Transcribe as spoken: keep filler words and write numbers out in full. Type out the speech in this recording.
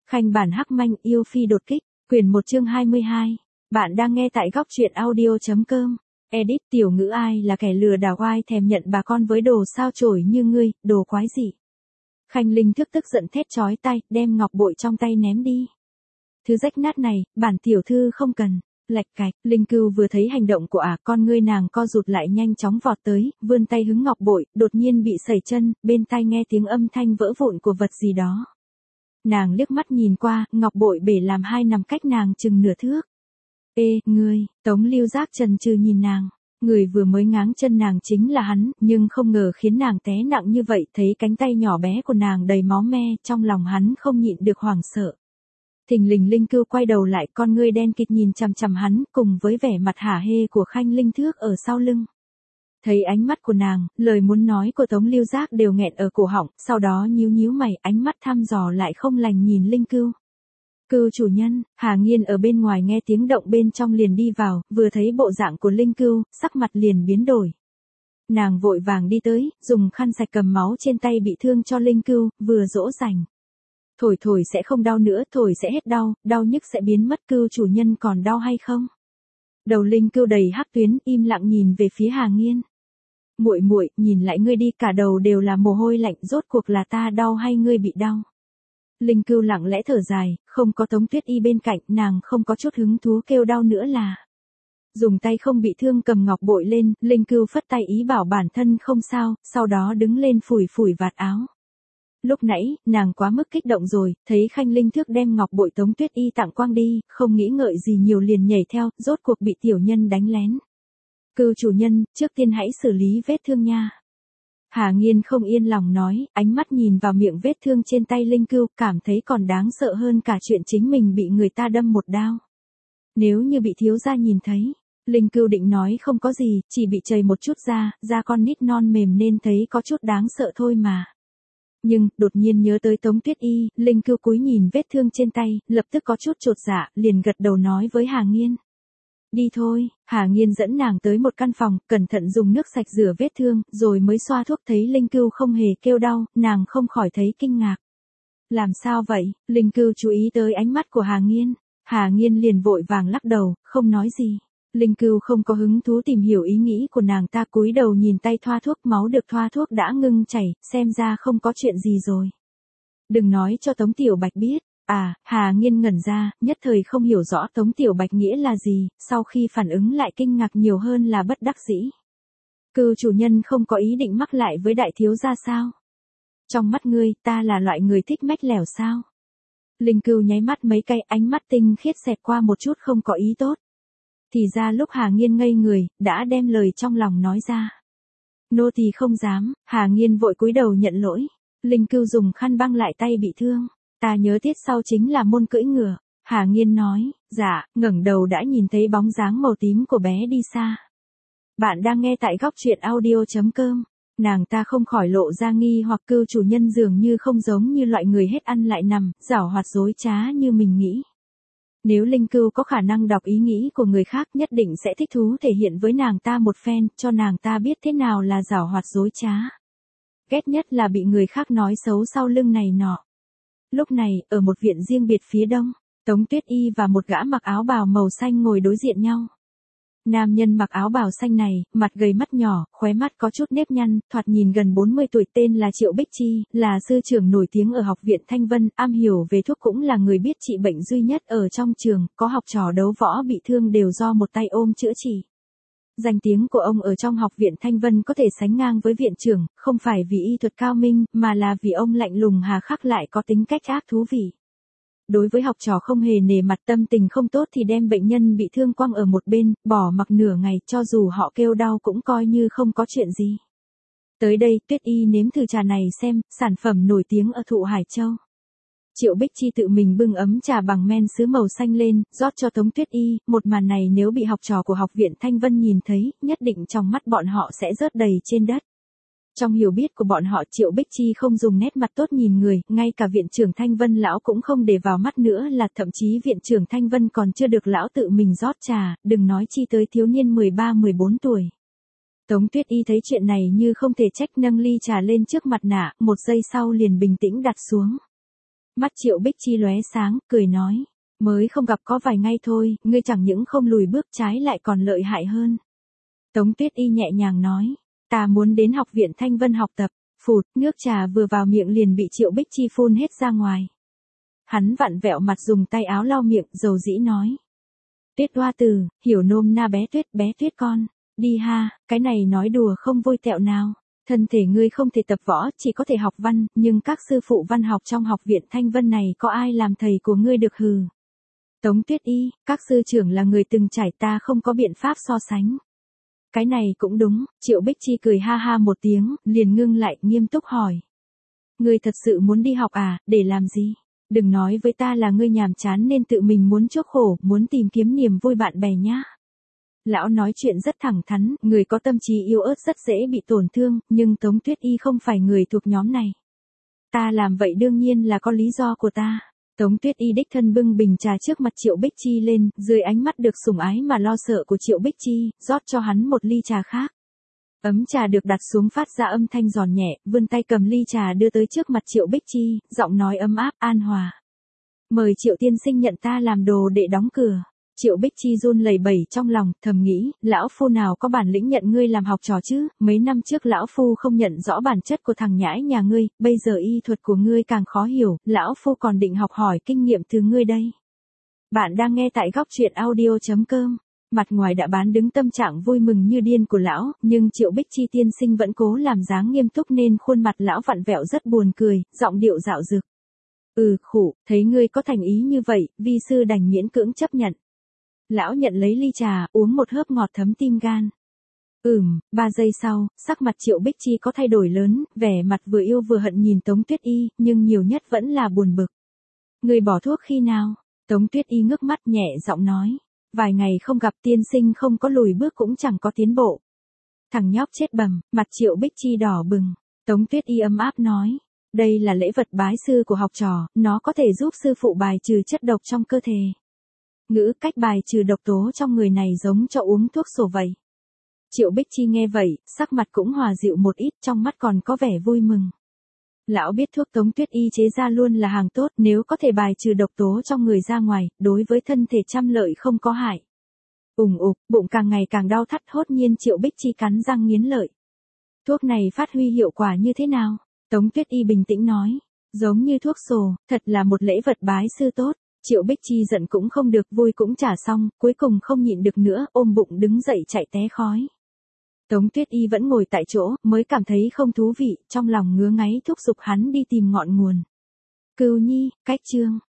Khanh bản hắc manh yêu phi đột kích, quyển một chương hai mươi hai. Bạn đang nghe tại góc truyện audio.com. Edit tiểu ngữ ai là kẻ lừa đảo ai thèm nhận bà con với đồ sao chổi như ngươi, đồ quái gì. Khanh Linh thức tức giận thét chói tai, đem ngọc bội trong tay ném đi. Thứ rách nát này, bản tiểu thư không cần. Lạch cạch, Linh Cưu vừa thấy hành động của ả, à, con ngươi nàng co rụt lại nhanh chóng vọt tới, vươn tay hứng ngọc bội, đột nhiên bị sẩy chân, bên tai nghe tiếng âm thanh vỡ vụn của vật gì đó. Nàng liếc mắt nhìn qua, ngọc bội bể làm hai nằm cách nàng chừng nửa thước. Ê, ngươi, Tống Lưu Giác chần chừ nhìn nàng, người vừa mới ngáng chân nàng chính là hắn, nhưng không ngờ khiến nàng té nặng như vậy, thấy cánh tay nhỏ bé của nàng đầy máu me, trong lòng hắn không nhịn được hoảng sợ. Thình lình Linh Cưu quay đầu lại, con ngươi đen kịt nhìn chằm chằm hắn, cùng với vẻ mặt hả hê của Khanh Linh Thước ở sau lưng. Thấy ánh mắt của nàng, lời muốn nói của Tống Lưu Giác đều nghẹn ở cổ họng, sau đó nhíu nhíu mày, ánh mắt thăm dò lại không lành nhìn Linh Cưu. Cưu chủ nhân, Hà Nghiên ở bên ngoài nghe tiếng động bên trong liền đi vào, vừa thấy bộ dạng của Linh Cưu, sắc mặt liền biến đổi. Nàng vội vàng đi tới, dùng khăn sạch cầm máu trên tay bị thương cho Linh Cưu, vừa dỗ dành. Thổi thổi sẽ không đau nữa, thổi sẽ hết đau, đau nhức sẽ biến mất. Cưu chủ nhân còn đau hay không? Đầu Linh Cưu đầy hắc tuyến, im lặng nhìn về phía Hà Nghiên. Muội muội, nhìn lại ngươi đi, cả đầu đều là mồ hôi lạnh, rốt cuộc là ta đau hay ngươi bị đau? Linh Cưu lặng lẽ thở dài, không có Tống Tuyết Y bên cạnh, nàng không có chút hứng thú kêu đau nữa là. Dùng tay không bị thương cầm ngọc bội lên, Linh Cưu phất tay ý bảo bản thân không sao, sau đó đứng lên phủi phủi vạt áo. Lúc nãy, nàng quá mức kích động rồi, thấy Khanh Linh Thước đem ngọc bội Tống Tuyết Y tặng quang đi, không nghĩ ngợi gì nhiều liền nhảy theo, rốt cuộc bị tiểu nhân đánh lén. Cưu chủ nhân, trước tiên hãy xử lý vết thương nha. Hà Nghiên không yên lòng nói, ánh mắt nhìn vào miệng vết thương trên tay Linh Cưu, cảm thấy còn đáng sợ hơn cả chuyện chính mình bị người ta đâm một đao. Nếu như bị thiếu gia nhìn thấy, Linh Cưu định nói không có gì, chỉ bị chảy một chút da, da con nít non mềm nên thấy có chút đáng sợ thôi mà. Nhưng, đột nhiên nhớ tới Tống Tuyết Y, Linh Cưu cúi nhìn vết thương trên tay, lập tức có chút chột dạ, liền gật đầu nói với Hà Nghiên. Đi thôi, Hà Nghiên dẫn nàng tới một căn phòng, cẩn thận dùng nước sạch rửa vết thương, rồi mới xoa thuốc. Thấy Linh Cưu không hề kêu đau, nàng không khỏi thấy kinh ngạc. Làm sao vậy? Linh Cưu chú ý tới ánh mắt của Hà Nghiên. Hà Nghiên liền vội vàng lắc đầu, không nói gì. Linh Cưu không có hứng thú tìm hiểu ý nghĩ của nàng ta, cúi đầu nhìn tay thoa thuốc, máu được thoa thuốc đã ngưng chảy, xem ra không có chuyện gì rồi. Đừng nói cho Tống Tiểu Bạch biết. À, Hà Nghiên ngẩn ra, nhất thời không hiểu rõ Tống Tiểu Bạch nghĩa là gì, sau khi phản ứng lại kinh ngạc nhiều hơn là bất đắc dĩ. Cưu chủ nhân không có ý định mắc lại với đại thiếu gia sao? Trong mắt ngươi, ta là loại người thích mách lẻo sao? Linh Cưu nháy mắt mấy cái, ánh mắt tinh khiết xẹt qua một chút không có ý tốt. Thì ra lúc Hà Nghiên ngây người, đã đem lời trong lòng nói ra. Nô tỳ không dám. Hà Nghiên vội cúi đầu nhận lỗi. Linh Cưu dùng khăn băng lại tay bị thương. Ta nhớ tiết sau chính là môn cưỡi ngựa. Hà Nghiên nói, dạ, ngẩng đầu đã nhìn thấy bóng dáng màu tím của bé đi xa. Bạn đang nghe tại góc truyện audio.com. Nàng ta không khỏi lộ ra nghi hoặc. Cưu chủ nhân dường như không giống như loại người hết ăn lại nằm, giảo hoạt dối trá như mình nghĩ. Nếu Linh Cưu có khả năng đọc ý nghĩ của người khác, nhất định sẽ thích thú thể hiện với nàng ta một phen, cho nàng ta biết thế nào là giảo hoạt dối trá. Ghét nhất là bị người khác nói xấu sau lưng này nọ. Lúc này, ở một viện riêng biệt phía đông, Tống Tuyết Y và một gã mặc áo bào màu xanh ngồi đối diện nhau. Nam nhân mặc áo bào xanh này, mặt gầy mắt nhỏ, khóe mắt có chút nếp nhăn, thoạt nhìn gần bốn mươi tuổi, tên là Triệu Bích Chi, là sư trưởng nổi tiếng ở học viện Thanh Vân, am hiểu về thuốc, cũng là người biết trị bệnh duy nhất ở trong trường, có học trò đấu võ bị thương đều do một tay ôm chữa trị. Danh tiếng của ông ở trong học viện Thanh Vân có thể sánh ngang với viện trưởng, không phải vì y thuật cao minh, mà là vì ông lạnh lùng hà khắc lại có tính cách ác thú vị. Đối với học trò không hề nể mặt, tâm tình không tốt thì đem bệnh nhân bị thương quăng ở một bên, bỏ mặc nửa ngày, cho dù họ kêu đau cũng coi như không có chuyện gì. Tới đây, Tuyết Y nếm thử trà này xem, sản phẩm nổi tiếng ở Thụ Hải Châu. Triệu Bích Chi tự mình bưng ấm trà bằng men sứ màu xanh lên, rót cho Tống Tuyết Y, một màn này nếu bị học trò của học viện Thanh Vân nhìn thấy, nhất định trong mắt bọn họ sẽ rớt đầy trên đất. Trong hiểu biết của bọn họ, Triệu Bích Chi không dùng nét mặt tốt nhìn người, ngay cả viện trưởng Thanh Vân lão cũng không để vào mắt nữa, là thậm chí viện trưởng Thanh Vân còn chưa được lão tự mình rót trà, đừng nói chi tới thiếu niên mười ba mười bốn tuổi. Tống Tuyết Y thấy chuyện này như không thể trách, nâng ly trà lên trước mặt nạ, một giây sau liền bình tĩnh đặt xuống. Mắt Triệu Bích Chi lóe sáng, cười nói. Mới không gặp có vài ngày thôi, ngươi chẳng những không lùi bước trái lại còn lợi hại hơn. Tống Tuyết Y nhẹ nhàng nói. Ta muốn đến học viện Thanh Vân học tập. Phụt, nước trà vừa vào miệng liền bị Triệu Bích Chi phun hết ra ngoài. Hắn vặn vẹo mặt dùng tay áo lau miệng, dầu dĩ nói. Tuyết Hoa Tử, hiểu nôm na bé Tuyết, bé Tuyết con. Đi ha, cái này nói đùa không vui tẹo nào. Thân thể ngươi không thể tập võ, chỉ có thể học văn, nhưng các sư phụ văn học trong học viện Thanh Vân này có ai làm thầy của ngươi được hừ. Tống Tuyết Y, các sư trưởng là người từng trải, ta không có biện pháp so sánh. Cái này cũng đúng, Triệu Bích Chi cười ha ha một tiếng, liền ngưng lại, nghiêm túc hỏi. Ngươi thật sự muốn đi học à, để làm gì? Đừng nói với ta là ngươi nhàm chán nên tự mình muốn chuốc khổ, muốn tìm kiếm niềm vui bạn bè nhá. Lão nói chuyện rất thẳng thắn, người có tâm trí yếu ớt rất dễ bị tổn thương, nhưng Tống Tuyết Y không phải người thuộc nhóm này. Ta làm vậy đương nhiên là có lý do của ta. Tống Tuyết Y đích thân bưng bình trà trước mặt Triệu Bích Chi lên, dưới ánh mắt được sủng ái mà lo sợ của Triệu Bích Chi, rót cho hắn một ly trà khác. Ấm trà được đặt xuống phát ra âm thanh giòn nhẹ, vươn tay cầm ly trà đưa tới trước mặt Triệu Bích Chi, giọng nói ấm áp, an hòa. Mời Triệu tiên sinh nhận ta làm đồ đệ đóng cửa. Triệu Bích Chi run lẩy bẩy trong lòng, thầm nghĩ, lão phu nào có bản lĩnh nhận ngươi làm học trò chứ, mấy năm trước lão phu không nhận rõ bản chất của thằng nhãi nhà ngươi, bây giờ y thuật của ngươi càng khó hiểu, lão phu còn định học hỏi kinh nghiệm từ ngươi đây. Bạn đang nghe tại góc truyện audio chấm com. Mặt ngoài đã bán đứng tâm trạng vui mừng như điên của lão, nhưng Triệu Bích Chi tiên sinh vẫn cố làm dáng nghiêm túc nên khuôn mặt lão vặn vẹo rất buồn cười, giọng điệu dạo dực. Ừ, khổ, thấy ngươi có thành ý như vậy, vi sư đành miễn cưỡng chấp nhận. Lão nhận lấy ly trà, uống một hớp ngọt thấm tim gan. Ừm, ba giây sau, sắc mặt Triệu Bích Chi có thay đổi lớn, vẻ mặt vừa yêu vừa hận nhìn Tống Tuyết Y, nhưng nhiều nhất vẫn là buồn bực. Người bỏ thuốc khi nào? Tống Tuyết Y ngước mắt nhẹ giọng nói. Vài ngày không gặp tiên sinh không có lùi bước cũng chẳng có tiến bộ. Thằng nhóc chết bầm, mặt Triệu Bích Chi đỏ bừng. Tống Tuyết Y ấm áp nói. Đây là lễ vật bái sư của học trò, nó có thể giúp sư phụ bài trừ chất độc trong cơ thể. Ngữ cách bài trừ độc tố trong người này giống cho uống thuốc sổ vậy. Triệu Bích Chi nghe vậy, sắc mặt cũng hòa dịu một ít, trong mắt còn có vẻ vui mừng. Lão biết thuốc Tống Tuyết Y chế ra luôn là hàng tốt, nếu có thể bài trừ độc tố trong người ra ngoài, đối với thân thể trăm lợi không có hại. Ùng ục, bụng càng ngày càng đau thắt, hốt nhiên Triệu Bích Chi cắn răng nghiến lợi. Thuốc này phát huy hiệu quả như thế nào? Tống Tuyết Y bình tĩnh nói. Giống như thuốc sổ, thật là một lễ vật bái sư tốt. Triệu Bích Chi giận cũng không được, vui cũng trả xong, cuối cùng không nhịn được nữa, ôm bụng đứng dậy chạy té khói. Tống Tuyết Y vẫn ngồi tại chỗ, mới cảm thấy không thú vị, trong lòng ngứa ngáy thúc giục hắn đi tìm ngọn nguồn. Cừu Nhi, cách chương.